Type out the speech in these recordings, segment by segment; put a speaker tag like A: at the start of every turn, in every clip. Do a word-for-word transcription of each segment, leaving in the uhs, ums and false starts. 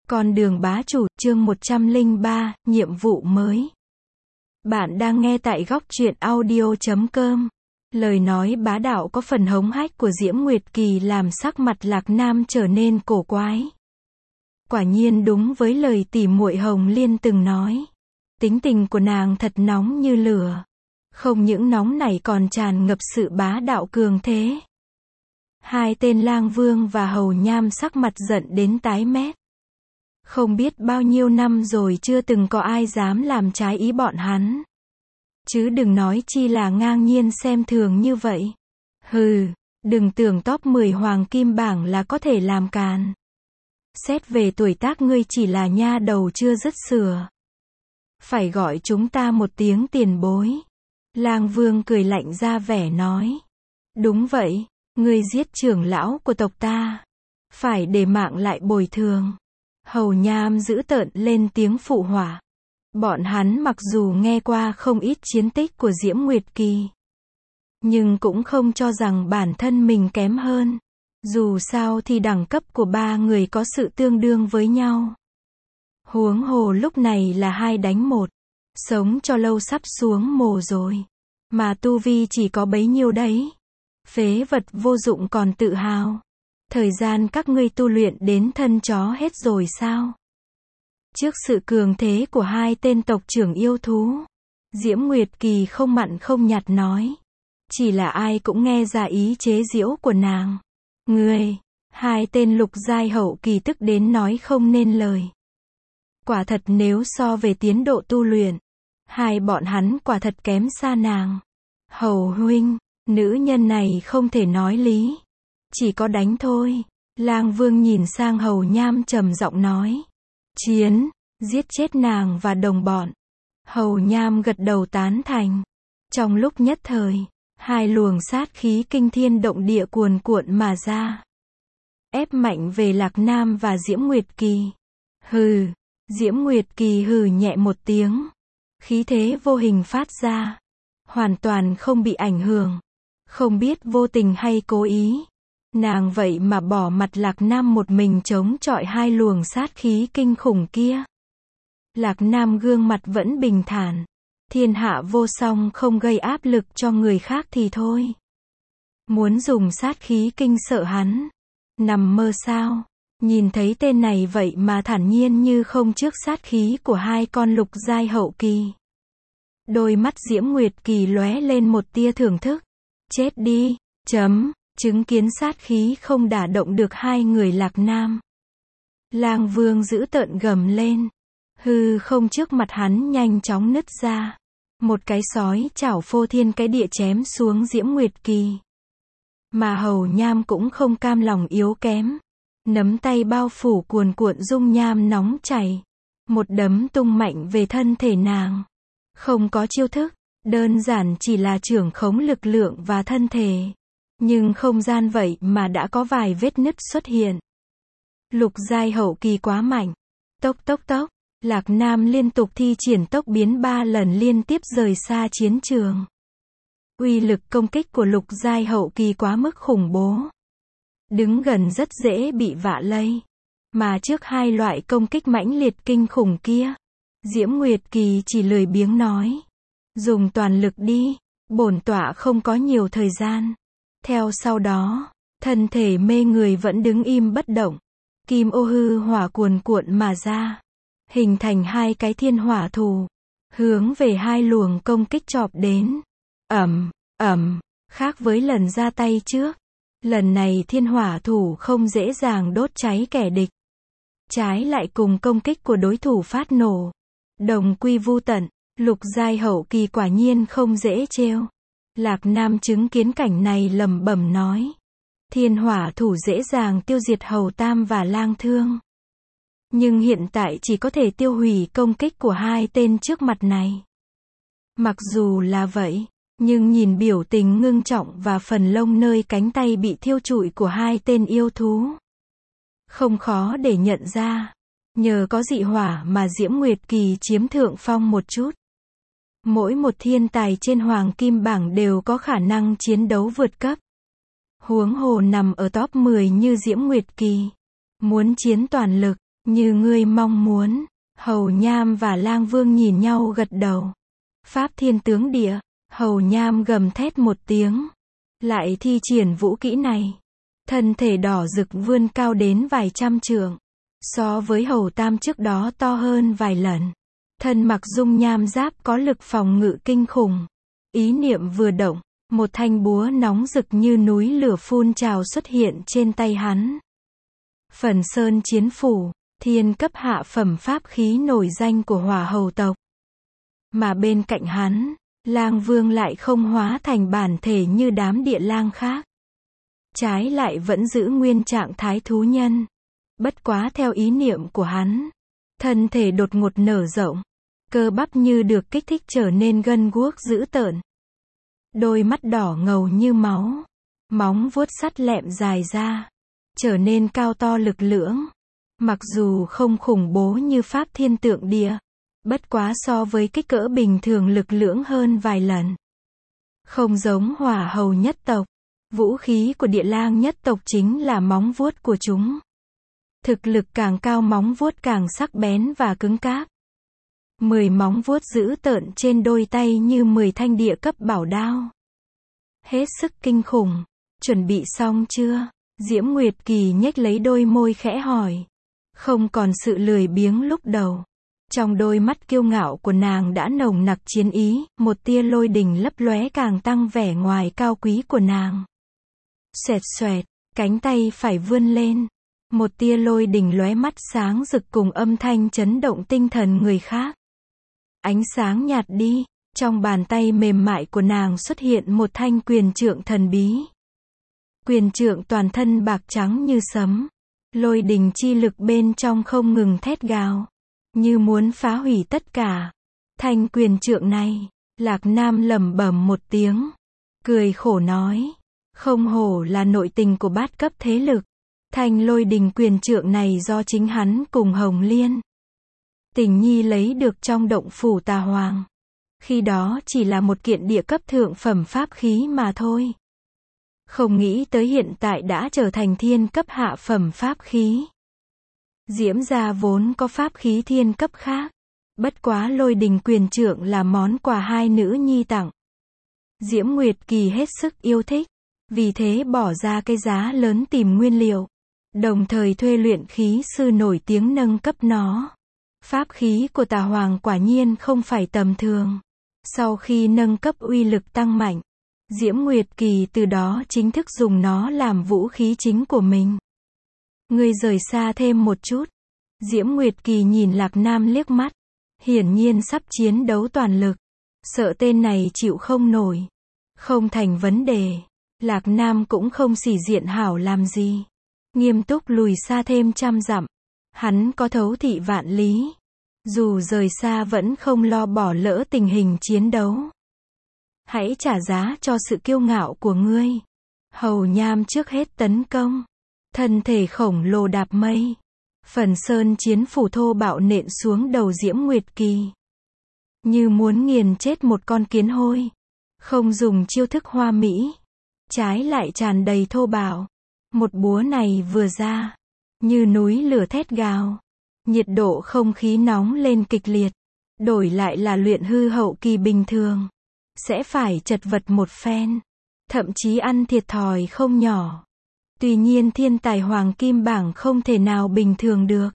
A: Con đường bá chủ, chương một trăm lẻ ba, nhiệm vụ mới. Bạn đang nghe tại góc truyện audio chấm com. Lời nói bá đạo có phần hống hách của Diễm Nguyệt Kỳ làm sắc mặt Lạc Nam trở nên cổ quái. Quả nhiên đúng với lời tỉ muội Hồng Liên từng nói. Tính tình của nàng thật nóng như lửa. Không những nóng này còn tràn ngập sự bá đạo cường thế. Hai tên Lang Vương và Hầu Nham sắc mặt giận đến tái mét. Không biết bao nhiêu năm rồi chưa từng có ai dám làm trái ý bọn hắn. Chứ đừng nói chi là ngang nhiên xem thường như vậy. Hừ, đừng tưởng top mười hoàng kim bảng là có thể làm càn. Xét về tuổi tác ngươi chỉ là nha đầu chưa dứt sửa. Phải gọi chúng ta một tiếng tiền bối. Lang Vương cười lạnh ra vẻ nói. Đúng vậy, ngươi giết trưởng lão của tộc ta. Phải để mạng lại bồi thường. Hầu Nham giữ tợn lên tiếng phụ họa. Bọn hắn mặc dù nghe qua không ít chiến tích của Diễm Nguyệt Kỳ, nhưng cũng không cho rằng bản thân mình kém hơn. Dù sao thì đẳng cấp của ba người có sự tương đương với nhau. Huống hồ lúc này là hai đánh một. Sống cho lâu sắp xuống mồ rồi. Mà tu vi chỉ có bấy nhiêu đấy. Phế vật vô dụng còn tự hào. Thời gian các ngươi tu luyện đến thân chó hết rồi sao? Trước sự cường thế của hai tên tộc trưởng yêu thú, Diễm Nguyệt Kỳ không mặn không nhạt nói. Chỉ là ai cũng nghe ra ý chế giễu của nàng. Ngươi, hai tên lục giai hậu kỳ tức đến nói không nên lời. Quả thật nếu so về tiến độ tu luyện, hai bọn hắn quả thật kém xa nàng. Hầu huynh, nữ nhân này không thể nói lý. Chỉ có đánh thôi. Lang Vương nhìn sang Hầu Nham trầm giọng nói. Chiến, giết chết nàng và đồng bọn. Hầu Nham gật đầu tán thành. Trong lúc nhất thời, hai luồng sát khí kinh thiên động địa cuồn cuộn mà ra. Ép mạnh về Lạc Nam và Diễm Nguyệt Kỳ. Hừ, Diễm Nguyệt Kỳ hừ nhẹ một tiếng. Khí thế vô hình phát ra. Hoàn toàn không bị ảnh hưởng. Không biết vô tình hay cố ý. Nàng vậy mà bỏ mặt Lạc Nam một mình chống chọi hai luồng sát khí kinh khủng kia. Lạc Nam gương mặt vẫn bình thản. Thiên hạ vô song không gây áp lực cho người khác thì thôi. Muốn dùng sát khí kinh sợ hắn. Nằm mơ sao? Nhìn thấy tên này vậy mà thản nhiên như không trước sát khí của hai con lục giai hậu kỳ. Đôi mắt Diễm Nguyệt Kỳ lóe lên một tia thưởng thức. Chết đi, chấm. Chứng kiến sát khí không đả động được hai người Lạc Nam. Lang Vương giữ tợn gầm lên. Hư không trước mặt hắn nhanh chóng nứt ra. Một cái sói chảo phô thiên cái địa chém xuống Diễm Nguyệt Kỳ. Mà Hầu Nham cũng không cam lòng yếu kém. Nắm tay bao phủ cuồn cuộn dung nham nóng chảy. Một đấm tung mạnh về thân thể nàng. Không có chiêu thức, đơn giản chỉ là trưởng khống lực lượng và thân thể. Nhưng không gian vậy mà đã có vài vết nứt xuất hiện. Lục giai hậu kỳ quá mạnh. Tốc tốc tốc, Lạc Nam liên tục thi triển tốc biến ba lần liên tiếp rời xa chiến trường. Uy lực công kích của lục giai hậu kỳ quá mức khủng bố. Đứng gần rất dễ bị vạ lây. Mà trước hai loại công kích mãnh liệt kinh khủng kia, Diễm Nguyệt Kỳ chỉ lười biếng nói. Dùng toàn lực đi, bổn tọa không có nhiều thời gian. Theo sau đó, thân thể mê người vẫn đứng im bất động. Kim ô hư hỏa cuồn cuộn mà ra. Hình thành hai cái thiên hỏa thù. Hướng về hai luồng công kích chộp đến. Ẩm, ẩm, khác với lần ra tay trước. Lần này thiên hỏa thủ không dễ dàng đốt cháy kẻ địch. Trái lại cùng công kích của đối thủ phát nổ. Đồng quy vu tận, lục giai hậu kỳ quả nhiên không dễ trêu. Lạc Nam chứng kiến cảnh này lẩm bẩm nói. Thiên hỏa thủ dễ dàng tiêu diệt Hầu Tam và Lang Thương. Nhưng hiện tại chỉ có thể tiêu hủy công kích của hai tên trước mặt này. Mặc dù là vậy, nhưng nhìn biểu tình ngưng trọng và phần lông nơi cánh tay bị thiêu trụi của hai tên yêu thú. Không khó để nhận ra. Nhờ có dị hỏa mà Diễm Nguyệt Kỳ chiếm thượng phong một chút. Mỗi một thiên tài trên hoàng kim bảng đều có khả năng chiến đấu vượt cấp. Huống hồ nằm ở top mười như Diễm Nguyệt Kỳ. Muốn chiến toàn lực, Như ngươi mong muốn. Hầu Nham và Lang Vương nhìn nhau gật đầu. Pháp thiên tướng địa. Hầu Nham gầm thét một tiếng. Lại thi triển vũ kỹ này. Thân thể đỏ rực vươn cao đến vài trăm trượng. So với Hầu Tam trước đó to hơn vài lần. Thân mặc dung nham giáp có lực phòng ngự kinh khủng. Ý niệm vừa động, một thanh búa nóng rực như núi lửa phun trào xuất hiện trên tay hắn. Phần Sơn Chiến Phủ, thiên cấp hạ phẩm pháp khí nổi danh của Hỏa Hầu tộc. Mà bên cạnh hắn, Lang Vương lại không hóa thành bản thể như đám địa lang khác. Trái lại vẫn giữ nguyên trạng thái thú nhân. Bất quá theo ý niệm của hắn, thân thể đột ngột nở rộng, cơ bắp như được kích thích trở nên gân guốc dữ tợn. Đôi mắt đỏ ngầu như máu, móng vuốt sắt lẹm dài ra, trở nên cao to lực lưỡng. Mặc dù không khủng bố như Pháp Thiên Tượng Địa, bất quá so với kích cỡ bình thường lực lưỡng hơn vài lần. Không giống Hỏa Hầu nhất tộc, vũ khí của địa lang nhất tộc chính là móng vuốt của chúng. Thực lực càng cao móng vuốt càng sắc bén và cứng cáp. Mười móng vuốt dữ tợn trên đôi tay như mười thanh địa cấp bảo đao. Hết sức kinh khủng. Chuẩn bị xong chưa? Diễm Nguyệt Kỳ nhếch lấy đôi môi khẽ hỏi. Không còn sự lười biếng lúc đầu. Trong đôi mắt kiêu ngạo của nàng đã nồng nặc chiến ý, một tia lôi đình lấp lóe càng tăng vẻ ngoài cao quý của nàng. Xoẹt xoẹt, cánh tay phải vươn lên. Một tia lôi đình lóe mắt sáng rực cùng âm thanh chấn động tinh thần người khác. Ánh sáng nhạt đi, trong bàn tay mềm mại của nàng xuất hiện một thanh quyền trượng thần bí. Quyền trượng toàn thân bạc trắng như sấm. Lôi đình chi lực bên trong không ngừng thét gào, như muốn phá hủy tất cả. Thanh quyền trượng này, Lạc Nam lẩm bẩm một tiếng, cười khổ nói, không hổ là nội tình của bát cấp thế lực. Thanh lôi đình quyền trượng này do chính hắn cùng Hồng Liên Tình Nhi lấy được trong động phủ Tà Hoàng. Khi đó chỉ là một kiện địa cấp thượng phẩm pháp khí mà thôi. Không nghĩ tới hiện tại đã trở thành thiên cấp hạ phẩm pháp khí. Diễm gia vốn có pháp khí thiên cấp khác. Bất quá lôi đình quyền trượng là món quà hai nữ nhi tặng. Diễm Nguyệt Kỳ hết sức yêu thích. Vì thế bỏ ra cái giá lớn tìm nguyên liệu. Đồng thời thuê luyện khí sư nổi tiếng nâng cấp nó. Pháp khí của Tà Hoàng quả nhiên không phải tầm thường. Sau khi nâng cấp uy lực tăng mạnh, Diễm Nguyệt Kỳ từ đó chính thức dùng nó làm vũ khí chính của mình. Ngươi rời xa thêm một chút. Diễm Nguyệt Kỳ nhìn Lạc Nam liếc mắt. Hiển nhiên sắp chiến đấu toàn lực. Sợ tên này chịu không nổi. Không thành vấn đề. Lạc Nam cũng không xỉ diện hảo làm gì. Nghiêm túc lùi xa thêm trăm dặm. Hắn có thấu thị vạn lý. Dù rời xa vẫn không lo bỏ lỡ tình hình chiến đấu. Hãy trả giá cho sự kiêu ngạo của ngươi. Hầu Nham trước hết tấn công. Thân thể khổng lồ đạp mây. Phần Sơn Chiến Phủ thô bạo nện xuống đầu Diễm Nguyệt Kỳ. Như muốn nghiền chết một con kiến hôi. Không dùng chiêu thức hoa mỹ. Trái lại tràn đầy thô bạo. Một búa này vừa ra. Như núi lửa thét gào. Nhiệt độ không khí nóng lên kịch liệt. Đổi lại là luyện hư hậu kỳ bình thường. Sẽ phải chật vật một phen. Thậm chí ăn thiệt thòi không nhỏ. Tuy nhiên thiên tài hoàng kim bảng không thể nào bình thường được.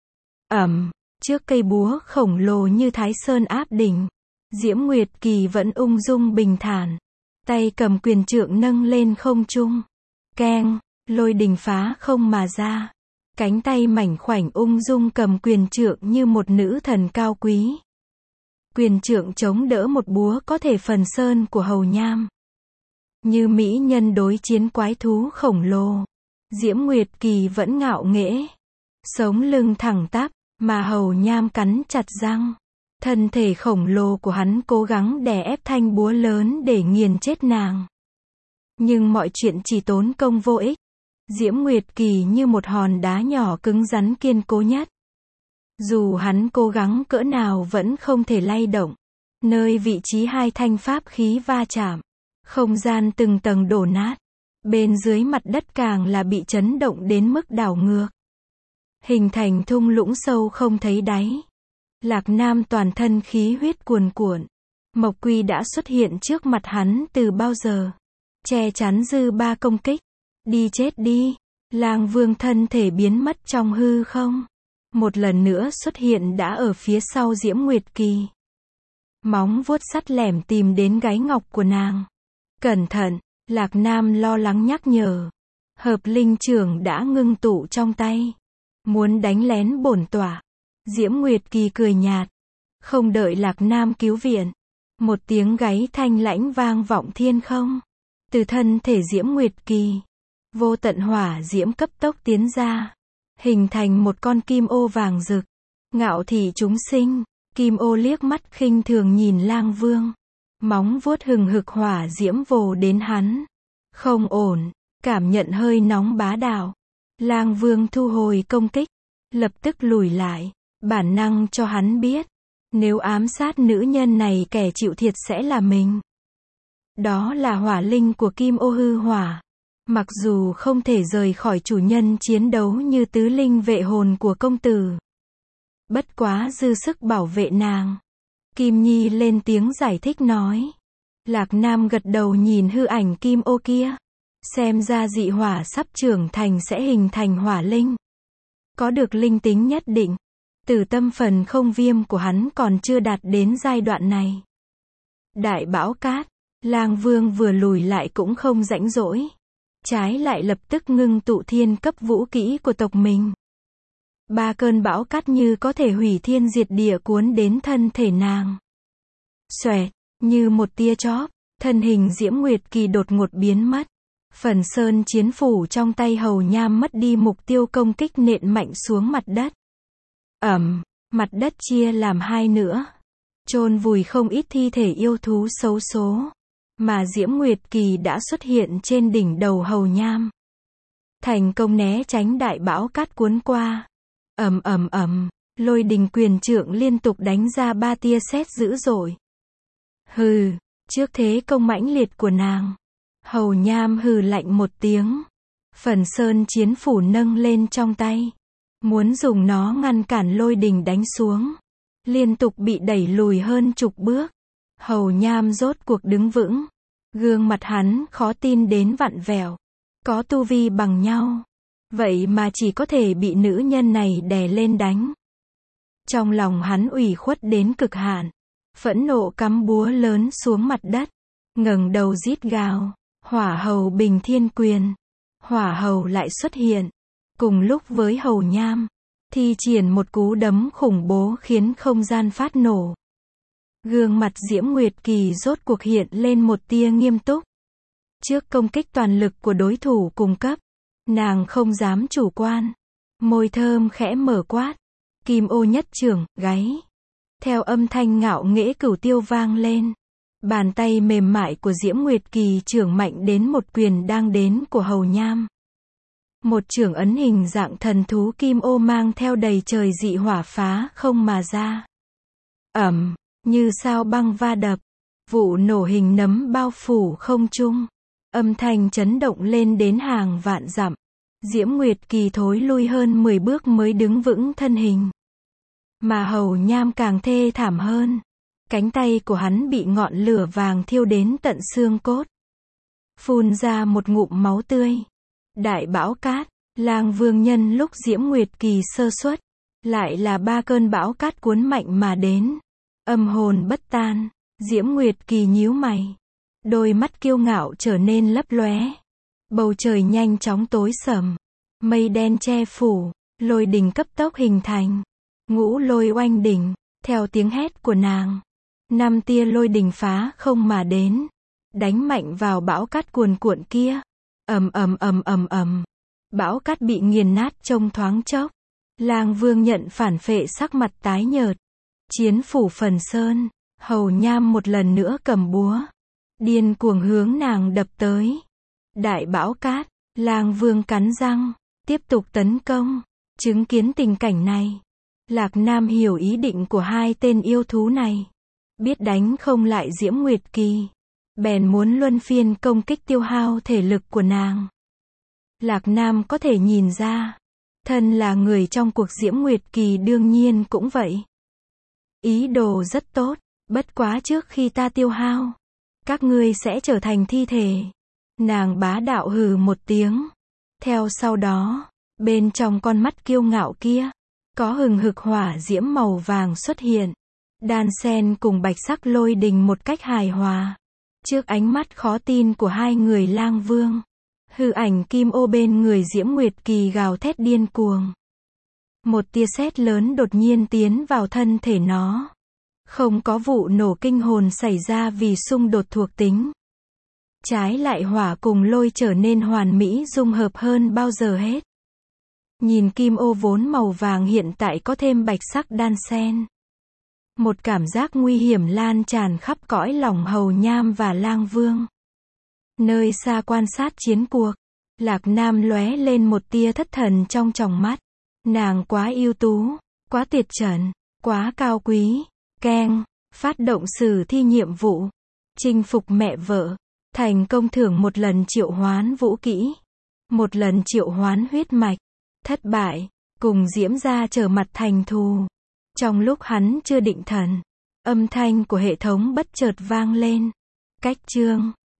A: Ẩm, trước cây búa khổng lồ như Thái Sơn áp đỉnh. Diễm Nguyệt Kỳ vẫn ung dung bình thản. Tay cầm quyền trượng nâng lên không trung. Keng, lôi đình phá không mà ra. Cánh tay mảnh khoảnh ung dung cầm quyền trượng như một nữ thần cao quý. Quyền trượng chống đỡ một búa có thể phần sơn của Hầu Nham. Như mỹ nhân đối chiến quái thú khổng lồ. Diễm Nguyệt Kỳ vẫn ngạo nghễ. Sống lưng thẳng tắp, mà Hầu Nham cắn chặt răng. Thân thể khổng lồ của hắn cố gắng đè ép thanh búa lớn để nghiền chết nàng. Nhưng mọi chuyện chỉ tốn công vô ích. Diễm Nguyệt Kỳ như một hòn đá nhỏ cứng rắn kiên cố nhất. Dù hắn cố gắng cỡ nào vẫn không thể lay động. Nơi vị trí hai thanh pháp khí va chạm, không gian từng tầng đổ nát. Bên dưới mặt đất càng là bị chấn động đến mức đảo ngược. hình thành thung lũng sâu không thấy đáy. Lạc Nam toàn thân khí huyết cuồn cuộn. Mộc Quy đã xuất hiện trước mặt hắn từ bao giờ. Che chắn dư ba công kích. Đi chết đi. Lang Vương thân thể biến mất trong hư không. Một lần nữa xuất hiện đã ở phía sau Diễm Nguyệt Kỳ. Móng vuốt sắt lẻm tìm đến gáy ngọc của nàng. Cẩn thận, Lạc Nam lo lắng nhắc nhở. Hợp linh trưởng đã ngưng tụ trong tay. Muốn đánh lén bổn tỏa. Diễm Nguyệt Kỳ cười nhạt. Không đợi Lạc Nam cứu viện. Một tiếng gáy thanh lãnh vang vọng thiên không. Từ thân thể Diễm Nguyệt Kỳ. Vô tận hỏa diễm cấp tốc tiến ra. Hình thành một con kim ô vàng rực. Ngạo thị chúng sinh. Kim ô liếc mắt khinh thường nhìn Lang Vương. Móng vuốt hừng hực hỏa diễm vồ đến hắn. Không ổn. Cảm nhận hơi nóng bá đạo. Lang Vương thu hồi công kích. Lập tức lùi lại. Bản năng cho hắn biết. Nếu ám sát nữ nhân này kẻ chịu thiệt sẽ là mình. Đó là hỏa linh của kim ô hư hỏa. Mặc dù không thể rời khỏi chủ nhân chiến đấu như tứ linh vệ hồn của công tử. Bất quá dư sức bảo vệ nàng. Kim Nhi lên tiếng giải thích nói. Lạc Nam gật đầu nhìn hư ảnh kim ô kia. Xem ra dị hỏa sắp trưởng thành sẽ hình thành hỏa linh. Có được linh tính nhất định. Từ tâm phần không viêm của hắn còn chưa đạt đến giai đoạn này. Đại bão cát. Lang Vương vừa lùi lại cũng không rãnh rỗi. Trái lại lập tức ngưng tụ thiên cấp vũ kỹ của tộc mình. Ba cơn bão cát như có thể hủy thiên diệt địa cuốn đến thân thể nàng. Xoẹt, như một tia chóp, thân hình Diễm Nguyệt Kỳ đột ngột biến mất. Phần sơn chiến phủ trong tay Hầu Nham mất đi mục tiêu công kích nện mạnh xuống mặt đất. Ẩm, mặt đất chia làm hai nữa. Chôn vùi không ít thi thể yêu thú xấu số. Mà Diễm Nguyệt Kỳ đã xuất hiện trên đỉnh đầu Hầu Nham. Thành công né tránh đại bão cát cuốn qua. Ầm ầm ầm, lôi đình quyền trượng liên tục đánh ra ba tia sét dữ dội. Hừ, trước thế công mãnh liệt của nàng. Hầu Nham hừ lạnh một tiếng. Phần sơn chiến phủ nâng lên trong tay. Muốn dùng nó ngăn cản lôi đình đánh xuống. Liên tục bị đẩy lùi hơn chục bước. Hầu Nham rốt cuộc đứng vững. Gương mặt hắn khó tin đến vặn vẹo. Có tu vi bằng nhau. Vậy mà chỉ có thể bị nữ nhân này đè lên đánh. Trong lòng hắn ủy khuất đến cực hạn. Phẫn nộ cắm búa lớn xuống mặt đất. Ngẩng đầu rít gào. Hỏa hầu bình thiên quyền. Hỏa hầu lại xuất hiện. Cùng lúc với Hầu Nham. Thi triển một cú đấm khủng bố khiến không gian phát nổ. Gương mặt Diễm Nguyệt Kỳ rốt cuộc hiện lên một tia nghiêm túc. Trước công kích toàn lực của đối thủ cùng cấp. Nàng không dám chủ quan. Môi thơm khẽ mở quát. Kim ô nhất trưởng, gáy. Theo âm thanh ngạo nghễ cửu tiêu vang lên. Bàn tay mềm mại của Diễm Nguyệt Kỳ trưởng mạnh đến một quyền đang đến của Hầu Nham. Một trưởng ấn hình dạng thần thú kim ô mang theo đầy trời dị hỏa phá không mà ra. Ẩm, như sao băng va đập. Vụ nổ hình nấm bao phủ không trung. Âm thanh chấn động lên đến hàng vạn dặm. Diễm Nguyệt Kỳ thối lui hơn mười bước mới đứng vững thân hình. Mà Hầu Nham càng thê thảm hơn. Cánh tay của hắn bị ngọn lửa vàng thiêu đến tận xương cốt. Phun ra một ngụm máu tươi. Đại bão cát, Lang Vương nhân lúc Diễm Nguyệt Kỳ sơ suất. Lại là ba cơn bão cát cuốn mạnh mà đến. Âm hồn bất tan, Diễm Nguyệt Kỳ nhíu mày. Đôi mắt kiêu ngạo trở nên lấp lóe. Bầu trời nhanh chóng tối sầm. Mây đen che phủ, lôi đình cấp tốc hình thành. Ngũ lôi oanh đỉnh, theo tiếng hét của nàng. Năm tia lôi đình phá không mà đến. Đánh mạnh vào bão cát cuồn cuộn kia. Ầm ầm ầm ầm ầm. Bão cát bị nghiền nát trong thoáng chốc. Lang Vương nhận phản phệ sắc mặt tái nhợt. Chiến phủ phần sơn, Hầu Nham một lần nữa cầm búa. Điên cuồng hướng nàng đập tới. Đại bão cát, Lang Vương cắn răng, tiếp tục tấn công. Chứng kiến tình cảnh này, Lạc Nam hiểu ý định của hai tên yêu thú này. Biết đánh không lại Diễm Nguyệt Kỳ. Bèn muốn luân phiên công kích tiêu hao thể lực của nàng. Lạc Nam có thể nhìn ra. Thân là người trong cuộc Diễm Nguyệt Kỳ đương nhiên cũng vậy. Ý đồ rất tốt, bất quá trước khi ta tiêu hao, các ngươi sẽ trở thành thi thể. Nàng bá đạo hừ một tiếng. Theo sau đó, bên trong con mắt kiêu ngạo kia, có hừng hực hỏa diễm màu vàng xuất hiện. Đan xen cùng bạch sắc lôi đình một cách hài hòa. Trước ánh mắt khó tin của hai người lang vương, hư ảnh kim ô bên người Diễm Nguyệt Kỳ gào thét điên cuồng. Một tia sét lớn đột nhiên tiến vào thân thể nó. Không có vụ nổ kinh hồn xảy ra vì xung đột thuộc tính. Trái lại hỏa cùng lôi trở nên hoàn mỹ dung hợp hơn bao giờ hết. Nhìn kim ô vốn màu vàng hiện tại có thêm bạch sắc đan xen. Một cảm giác nguy hiểm lan tràn khắp cõi lòng Hầu Nham và Lang Vương. Nơi xa quan sát chiến cuộc, Lạc Nam lóe lên một tia thất thần trong tròng mắt. Nàng quá ưu tú, quá tuyệt trần, quá cao quý. Keng, phát động sử thi nhiệm vụ. Chinh phục mẹ vợ. Thành công thưởng một lần triệu hoán vũ kỹ. Một lần triệu hoán huyết mạch. Thất bại, cùng Diễm gia trở mặt thành thù. Trong lúc hắn chưa định thần, âm thanh của hệ thống bất chợt vang lên. Cách chương